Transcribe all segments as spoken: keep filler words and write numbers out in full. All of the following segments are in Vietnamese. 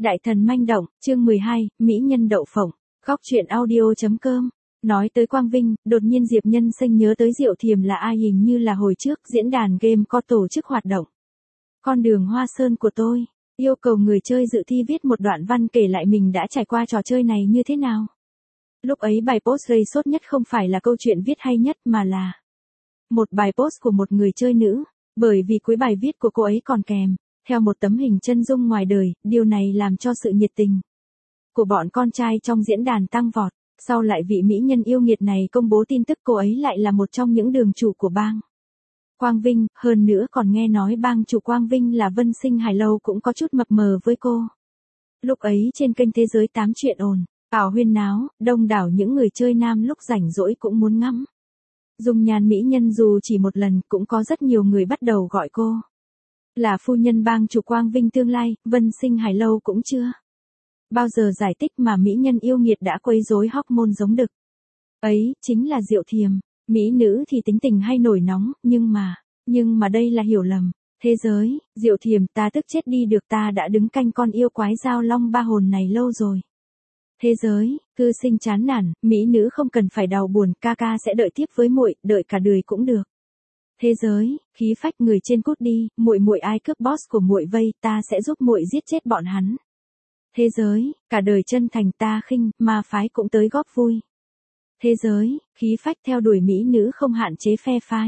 Đại thần manh động, chương mười hai, Mỹ nhân đậu phộng, góc truyện audio.com. Nói tới Quang Vinh, đột nhiên Diệp Nhân Xanh nhớ tới Diệu Thiềm là ai, hình như là hồi trước diễn đàn game có tổ chức hoạt động. Con đường Hoa Sơn của tôi, yêu cầu người chơi dự thi viết một đoạn văn kể lại mình đã trải qua trò chơi này như thế nào. Lúc ấy bài post gây sốt nhất không phải là câu chuyện viết hay nhất mà là một bài post của một người chơi nữ, bởi vì cuối bài viết của cô ấy còn kèm theo một tấm hình chân dung ngoài đời, điều này làm cho sự nhiệt tình của bọn con trai trong diễn đàn tăng vọt. Sau lại vị mỹ nhân yêu nghiệt này công bố tin tức cô ấy lại là một trong những đường chủ của bang Quang Vinh, hơn nữa còn nghe nói bang chủ Quang Vinh là Vân Sinh Hải Lâu cũng có chút mập mờ với cô. Lúc ấy trên kênh Thế Giới tám chuyện ồn ào huyên náo, đông đảo những người chơi nam lúc rảnh rỗi cũng muốn ngắm dung nhan mỹ nhân, dù chỉ một lần. Cũng có rất nhiều người bắt đầu gọi cô là phu nhân bang chủ Quang Vinh tương lai. Vân Sinh Hải Lâu cũng chưa bao giờ giải thích mà mỹ nhân yêu nghiệt đã quấy rối hormone giống đực ấy chính là Diệu Thiềm. Mỹ nữ thì tính tình hay nổi nóng, nhưng mà, nhưng mà đây là hiểu lầm. Thế giới, Diệu Thiềm, ta tức chết đi được, ta đã đứng canh con yêu quái Giao Long ba hồn này lâu rồi. Thế giới, cư sinh chán nản, mỹ nữ không cần phải đau buồn, ca ca sẽ đợi tiếp với muội, đợi cả đời cũng được. Thế giới, khí phách, người trên cút đi, muội muội ai cướp boss của muội vây, ta sẽ giúp muội giết chết bọn hắn. Thế giới, cả đời chân thành, ta khinh, ma phái cũng tới góp vui. Thế giới, khí phách, theo đuổi mỹ nữ không hạn chế phe phái.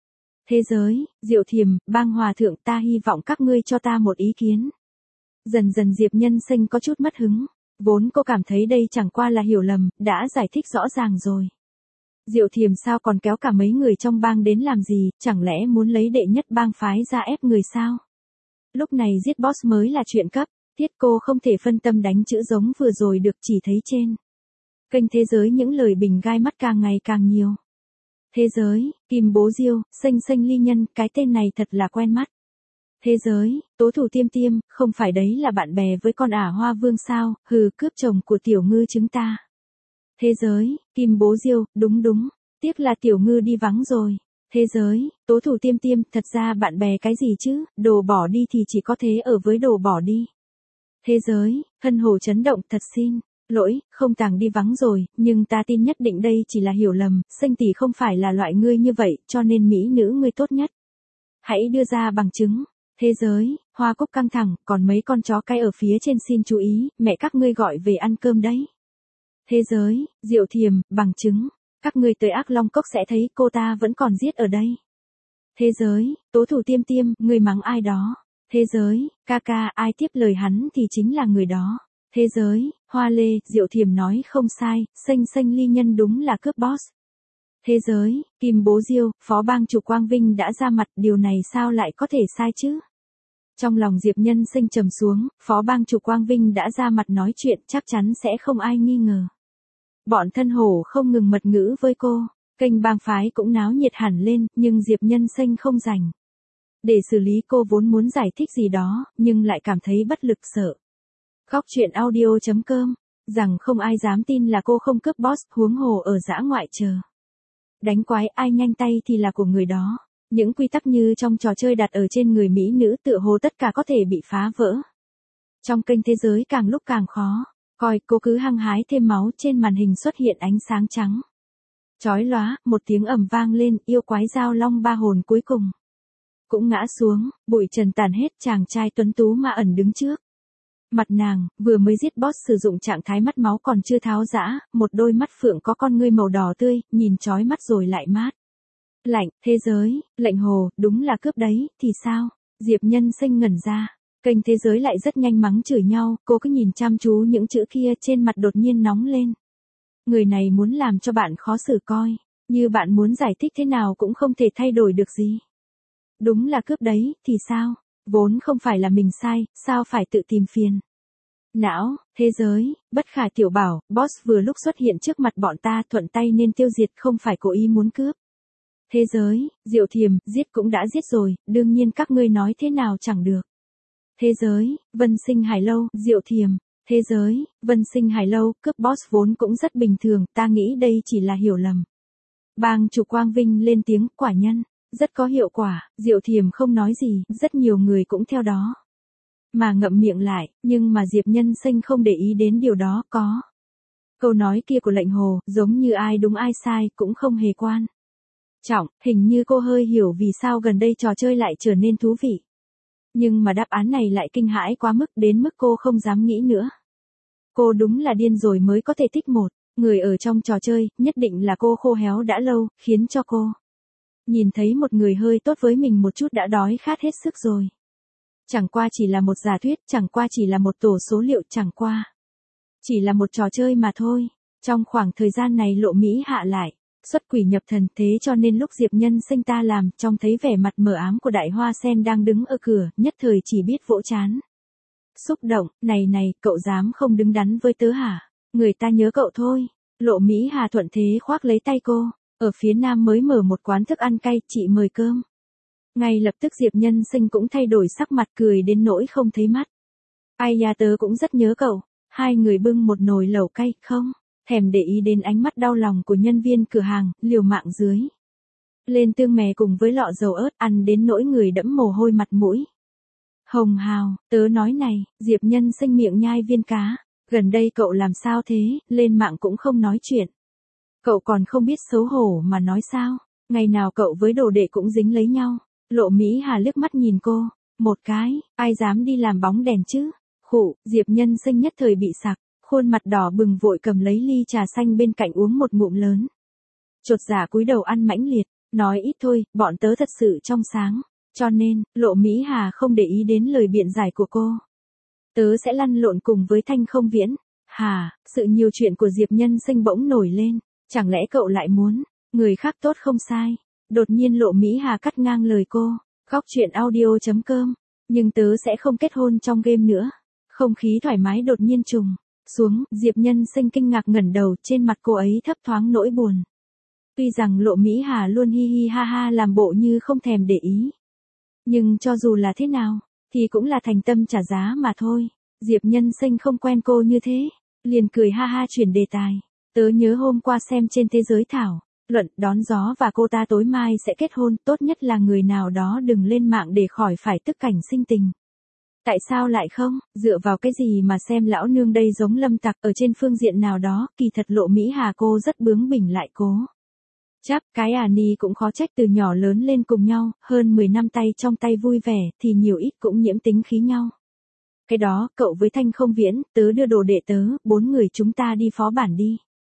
Thế giới, Diệu Thiềm, bang hòa thượng, ta hy vọng các ngươi cho ta một ý kiến. Dần dần Diệp Nhân Xanh có chút mất hứng, vốn cô cảm thấy đây chẳng qua là hiểu lầm, đã giải thích rõ ràng rồi. Diệu Thiềm sao còn kéo cả mấy người trong bang đến làm gì, chẳng lẽ muốn lấy đệ nhất bang phái ra ép người sao? Lúc này giết boss mới là chuyện cấp, thiết cô không thể phân tâm đánh chữ giống vừa rồi được, chỉ thấy trên kênh Thế Giới những lời bình gai mắt càng ngày càng nhiều. Thế giới, Kim Bố Diêu, Xanh Xanh Ly Nhân, cái tên này thật là quen mắt. Thế giới, Tố Thủ Tiêm Tiêm, không phải đấy là bạn bè với con ả Hoa Vương sao, hừ, cướp chồng của Tiểu Ngư chúng ta. Thế giới, Kim Bố Diêu, đúng đúng, tiếc là Tiểu Ngư đi vắng rồi. Thế giới, Tố Thủ Tiêm Tiêm, thật ra bạn bè cái gì chứ, đồ bỏ đi thì chỉ có thế ở với đồ bỏ đi. Thế giới, Hân Hồ chấn động, thật xin lỗi, không tàng đi vắng rồi, nhưng ta tin nhất định đây chỉ là hiểu lầm, Xanh tỷ không phải là loại ngươi như vậy, cho nên mỹ nữ ngươi tốt nhất hãy đưa ra bằng chứng. Thế giới, Hoa Cúc căng thẳng, còn mấy con chó cay ở phía trên xin chú ý, mẹ các ngươi gọi về ăn cơm đấy. Thế giới, Diệu Thiềm, bằng chứng, các ngươi tới Ác Long Cốc sẽ thấy cô ta vẫn còn giết ở đây. Thế giới, Tố Thủ Tiêm Tiêm, ngươi mắng ai đó. Thế giới, ca ca, ai tiếp lời hắn thì chính là người đó. Thế giới, Hoa Lê, Diệu Thiềm nói không sai, Xanh Xanh Ly Nhân đúng là cướp boss. Thế giới, Kim Bố Diêu, phó bang chủ Quang Vinh đã ra mặt, điều này sao lại có thể sai chứ? Trong lòng Diệp Nhân Xanh trầm xuống, phó bang chủ Quang Vinh đã ra mặt nói chuyện, chắc chắn sẽ không ai nghi ngờ. Bọn thân hổ không ngừng mật ngữ với cô, kênh bang phái cũng náo nhiệt hẳn lên, nhưng Diệp Nhân Xanh không rảnh để xử lý. Cô vốn muốn giải thích gì đó, nhưng lại cảm thấy bất lực, sợ. Góc truyện audio.com, rằng không ai dám tin là cô không cướp boss, huống hồ ở dã ngoại chờ đánh quái, ai nhanh tay thì là của người đó. Những quy tắc như trong trò chơi đặt ở trên người mỹ nữ tựa hồ tất cả có thể bị phá vỡ. Trong kênh Thế Giới càng lúc càng khó coi, cô cứ hăng hái thêm máu, trên màn hình xuất hiện ánh sáng trắng chói lóa, một tiếng ầm vang lên, yêu quái Giao Long ba hồn cuối cùng cũng ngã xuống, bụi trần tàn hết, chàng trai tuấn tú mà ẩn đứng trước mặt nàng, vừa mới giết boss sử dụng trạng thái mắt máu còn chưa tháo rã, một đôi mắt phượng có con ngươi màu đỏ tươi, nhìn chói mắt rồi lại mát lạnh. Thế giới, lệnh hồ, đúng là cướp đấy, thì sao? Diệp Nhân Xanh ngẩn ra, kênh Thế Giới lại rất nhanh mắng chửi nhau, cô cứ nhìn chăm chú những chữ kia, trên mặt đột nhiên nóng lên. Người này muốn làm cho bạn khó xử coi, như bạn muốn giải thích thế nào cũng không thể thay đổi được gì. Đúng là cướp đấy, thì sao? Vốn không phải là mình sai, sao phải tự tìm phiền não? Thế giới, Bất Khả Tiểu Bảo, boss vừa lúc xuất hiện trước mặt bọn ta, thuận tay nên tiêu diệt, không phải cố ý muốn cướp. Thế giới, Diệu Thiềm, giết cũng đã giết rồi, đương nhiên các ngươi nói thế nào chẳng được. Thế giới, Vân Sinh Hải Lâu, Diệu Thiềm. Thế giới, Vân Sinh Hải Lâu, cướp boss vốn cũng rất bình thường, ta nghĩ đây chỉ là hiểu lầm. Bang chủ Quang Vinh lên tiếng, quả nhân rất có hiệu quả. Diệu Thiềm không nói gì, rất nhiều người cũng theo đó mà ngậm miệng lại, nhưng mà Diệp Nhân Sinh không để ý đến điều đó, có. Câu nói kia của lệnh hồ, giống như ai đúng ai sai, cũng không hề quan trọng, hình như cô hơi hiểu vì sao gần đây trò chơi lại trở nên thú vị. Nhưng mà đáp án này lại kinh hãi quá mức đến mức cô không dám nghĩ nữa. Cô đúng là điên rồi mới có thể thích một người ở trong trò chơi, nhất định là cô khô héo đã lâu, khiến cho cô nhìn thấy một người hơi tốt với mình một chút đã đói khát hết sức rồi. Chẳng qua chỉ là một giả thuyết, chẳng qua chỉ là một tổ số liệu, chẳng qua chỉ là một trò chơi mà thôi. Trong khoảng thời gian này Lộ Mỹ Hạ lại xuất quỷ nhập thần, thế cho nên lúc Diệp Nhân Sinh ta làm, trông thấy vẻ mặt mờ ám của Đại Hoa Sen đang đứng ở cửa, nhất thời chỉ biết vỗ trán. Xúc động, này này, cậu dám không đứng đắn với tớ hả? Người ta nhớ cậu thôi. Lộ Mỹ Hà thuận thế khoác lấy tay cô. Ở phía nam mới mở một quán thức ăn cay, chị mời cơm. Ngay lập tức Diệp Nhân Sinh cũng thay đổi sắc mặt, cười đến nỗi không thấy mắt. Ai da, tớ cũng rất nhớ cậu. Hai người bưng một nồi lẩu cay, không thèm để ý đến ánh mắt đau lòng của nhân viên cửa hàng, liều mạng dưới lên tương mè cùng với lọ dầu ớt, ăn đến nỗi người đẫm mồ hôi mặt mũi hồng hào. Tớ nói này, Diệp Nhân Sinh miệng nhai viên cá, gần đây cậu làm sao thế, lên mạng cũng không nói chuyện. Cậu còn không biết xấu hổ mà nói sao, ngày nào cậu với đồ đệ cũng dính lấy nhau. Lộ Mỹ Hà liếc mắt nhìn cô, một cái, ai dám đi làm bóng đèn chứ. Khụ, Diệp Nhân Sinh nhất thời bị sặc, khuôn mặt đỏ bừng vội cầm lấy ly trà xanh bên cạnh uống một ngụm lớn. Chột dạ cúi đầu ăn mãnh liệt, nói ít thôi, bọn tớ thật sự trong sáng. Cho nên, Lộ Mỹ Hà không để ý đến lời biện giải của cô. Tớ sẽ lăn lộn cùng với Thanh Không Viễn. Hà, sự nhiều chuyện của Diệp Nhân Sinh bỗng nổi lên. Chẳng lẽ cậu lại muốn, người khác tốt không sai. Đột nhiên Lộ Mỹ Hà cắt ngang lời cô. Góc chuyện audio chấm com. Nhưng tớ sẽ không kết hôn trong game nữa. Không khí thoải mái đột nhiên trùng xuống, Diệp Nhân Sinh kinh ngạc ngẩng đầu, trên mặt cô ấy thấp thoáng nỗi buồn. Tuy rằng Lộ Mỹ Hà luôn hi hi ha ha làm bộ như không thèm để ý. Nhưng cho dù là thế nào, thì cũng là thành tâm trả giá mà thôi. Diệp Nhân Sinh không quen cô như thế, liền cười ha ha chuyển đề tài. Tớ nhớ hôm qua xem trên Thế Giới thảo luận đón gió và cô ta tối mai sẽ kết hôn, tốt nhất là người nào đó đừng lên mạng để khỏi phải tức cảnh sinh tình. Tại sao lại không, dựa vào cái gì mà xem lão nương đây giống Lâm Tặc, ở trên phương diện nào đó, kỳ thật Lộ Mỹ Hà cô rất bướng bỉnh lại cố chắp, cái à ni cũng khó trách, từ nhỏ lớn lên cùng nhau, hơn mười năm tay trong tay vui vẻ, thì nhiều ít cũng nhiễm tính khí nhau. Cái đó, cậu với Thanh Không Viễn, tớ đưa đồ đệ tớ, bốn người chúng ta đi phó bản đi.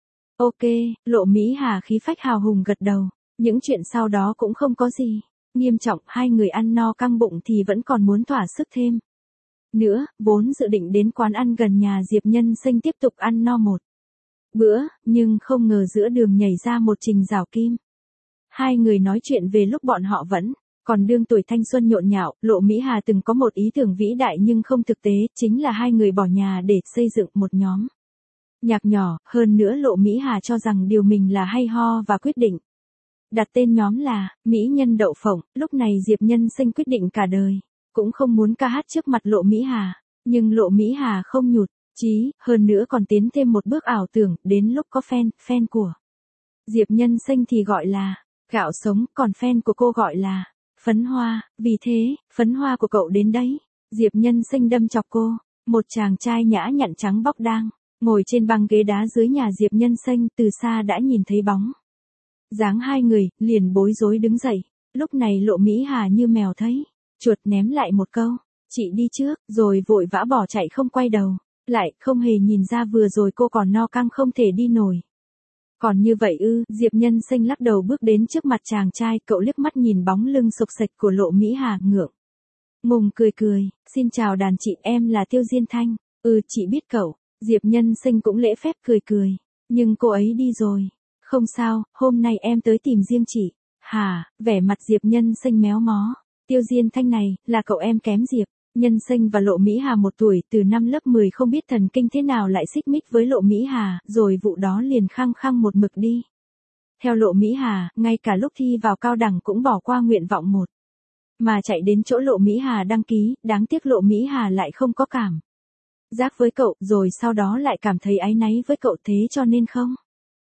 Ok, Lộ Mỹ Hà khí phách hào hùng gật đầu, những chuyện sau đó cũng không có gì nghiêm trọng, hai người ăn no căng bụng thì vẫn còn muốn thỏa sức thêm nữa, vốn dự định đến quán ăn gần nhà Diệp Nhân Sinh tiếp tục ăn no một bữa, nhưng không ngờ giữa đường nhảy ra một Trình Giảo Kim. Hai người nói chuyện về lúc bọn họ vẫn còn đương tuổi thanh xuân nhộn nhạo. Lộ Mỹ Hà từng có một ý tưởng vĩ đại nhưng không thực tế, chính là hai người bỏ nhà để xây dựng một nhóm nhạc nhỏ, hơn nữa Lộ Mỹ Hà cho rằng điều mình là hay ho và quyết định đặt tên nhóm là Mỹ Nhân Đậu Phộng. Lúc này Diệp Nhân Sinh quyết định cả đời cũng không muốn ca hát trước mặt Lộ Mỹ Hà, nhưng Lộ Mỹ Hà không nhụt chí, hơn nữa còn tiến thêm một bước ảo tưởng, đến lúc có fan, fan của Diệp Nhân Sinh thì gọi là gạo sống, còn fan của cô gọi là phấn hoa, vì thế, phấn hoa của cậu đến đấy. Diệp Nhân Sinh đâm chọc cô, một chàng trai nhã nhặn trắng bóc đang ngồi trên băng ghế đá dưới nhà Diệp Nhân Sinh, từ xa đã nhìn thấy bóng dáng hai người, liền bối rối đứng dậy. Lúc này Lộ Mỹ Hà như mèo thấy chuột, ném lại một câu, chị đi trước, rồi vội vã bỏ chạy không quay đầu lại, không hề nhìn ra vừa rồi cô còn no căng không thể đi nổi. Còn như vậy ư? Diệp Nhân Sinh lắc đầu bước đến trước mặt chàng trai, cậu liếc mắt nhìn bóng lưng xộc xệch của Lộ Mỹ Hà, ngượng ngùng cười cười, xin chào đàn chị, em là Tiêu Diên Thanh. Ừ, chị biết cậu. Diệp Nhân Sinh cũng lễ phép cười cười, nhưng cô ấy đi rồi. Không sao, hôm nay em tới tìm riêng chị. Hả? Vẻ mặt Diệp Nhân Sinh méo mó. Tiêu Diên Thanh này, là cậu em kém Diệp Nhân Sinh và Lộ Mỹ Hà một tuổi, từ năm lớp mười không biết thần kinh thế nào lại xích mích với Lộ Mỹ Hà, rồi vụ đó liền khăng khăng một mực đi theo Lộ Mỹ Hà, ngay cả lúc thi vào cao đẳng cũng bỏ qua nguyện vọng một mà chạy đến chỗ Lộ Mỹ Hà đăng ký. Đáng tiếc Lộ Mỹ Hà lại không có cảm giác với cậu, rồi sau đó lại cảm thấy áy náy với cậu, thế cho nên không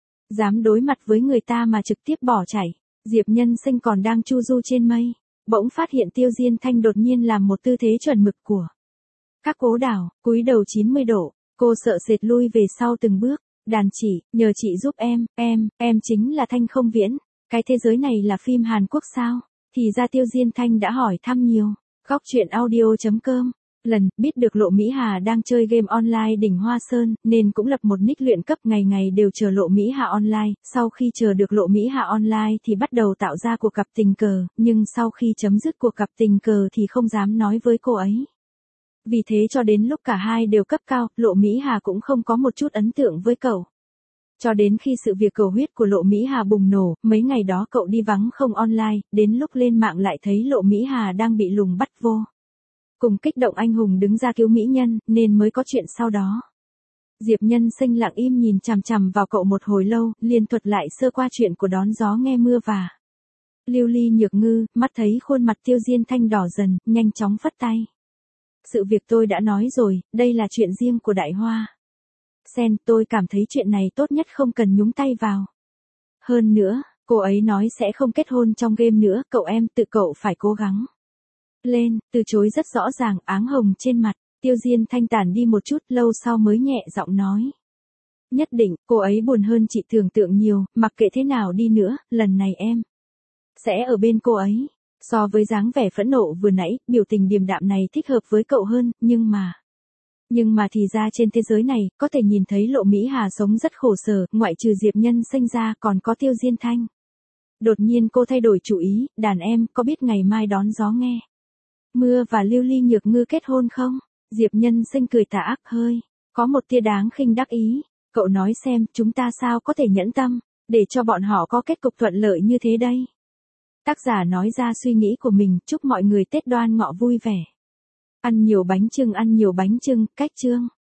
dám đối mặt với người ta mà trực tiếp bỏ chạy. Diệp Nhân Sinh còn đang chu du trên mây, bỗng phát hiện Tiêu Diên Thanh đột nhiên làm một tư thế chuẩn mực của Các cố đảo, cúi đầu chín mươi độ, cô sợ sệt lui về sau từng bước. Đàn chị, nhờ chị giúp em, em, em chính là Thanh Không Viễn. Cái thế giới này là phim Hàn Quốc sao? Thì ra Tiêu Diên Thanh đã hỏi thăm nhiều. Góc truyện audio.com. Lần, biết được Lộ Mỹ Hà đang chơi game online đỉnh Hoa Sơn, nên cũng lập một nick luyện cấp ngày ngày đều chờ Lộ Mỹ Hà online. Sau khi chờ được Lộ Mỹ Hà online thì bắt đầu tạo ra cuộc gặp tình cờ, nhưng sau khi chấm dứt cuộc gặp tình cờ thì không dám nói với cô ấy. Vì thế cho đến lúc cả hai đều cấp cao, Lộ Mỹ Hà cũng không có một chút ấn tượng với cậu. Cho đến khi sự việc cầu huyết của Lộ Mỹ Hà bùng nổ, mấy ngày đó cậu đi vắng không online, đến lúc lên mạng lại thấy Lộ Mỹ Hà đang bị lùng bắt vô. Cùng kích động anh hùng đứng ra cứu mỹ nhân, nên mới có chuyện sau đó. Diệp Nhân Sinh lặng im nhìn chằm chằm vào cậu một hồi lâu, liền thuật lại sơ qua chuyện của đón gió nghe mưa và. Lưu Ly Nhược Ngư, mắt thấy khuôn mặt Tiêu Diên Thanh đỏ dần, nhanh chóng phất tay. Sự việc tôi đã nói rồi, đây là chuyện riêng của Đại Hoa Sen, tôi cảm thấy chuyện này tốt nhất không cần nhúng tay vào. Hơn nữa, cô ấy nói sẽ không kết hôn trong game nữa, cậu em tự cậu phải cố gắng lên, từ chối rất rõ ràng, áng hồng trên mặt. Tiêu Diên Thanh tản đi một chút, lâu sau mới nhẹ giọng nói. Nhất định, cô ấy buồn hơn chị tưởng tượng nhiều, mặc kệ thế nào đi nữa, lần này em sẽ ở bên cô ấy. So với dáng vẻ phẫn nộ vừa nãy, biểu tình điềm đạm này thích hợp với cậu hơn, nhưng mà... Nhưng mà thì ra trên thế giới này, có thể nhìn thấy Lộ Mỹ Hà sống rất khổ sở, ngoại trừ Diệp Nhân Sinh ra còn có Tiêu Diên Thanh. Đột nhiên cô thay đổi chủ ý, đàn em, có biết ngày mai đón gió nghe mưa và Lưu Ly Nhược Ngư kết hôn không? Diệp Nhân Sinh cười tà ác hơi, có một tia đáng khinh đắc ý. Cậu nói xem, chúng ta sao có thể nhẫn tâm, để cho bọn họ có kết cục thuận lợi như thế đây? Tác giả nói ra suy nghĩ của mình, chúc mọi người Tết Đoan Ngọ vui vẻ. Ăn nhiều bánh chưng, ăn nhiều bánh chưng, cách chương.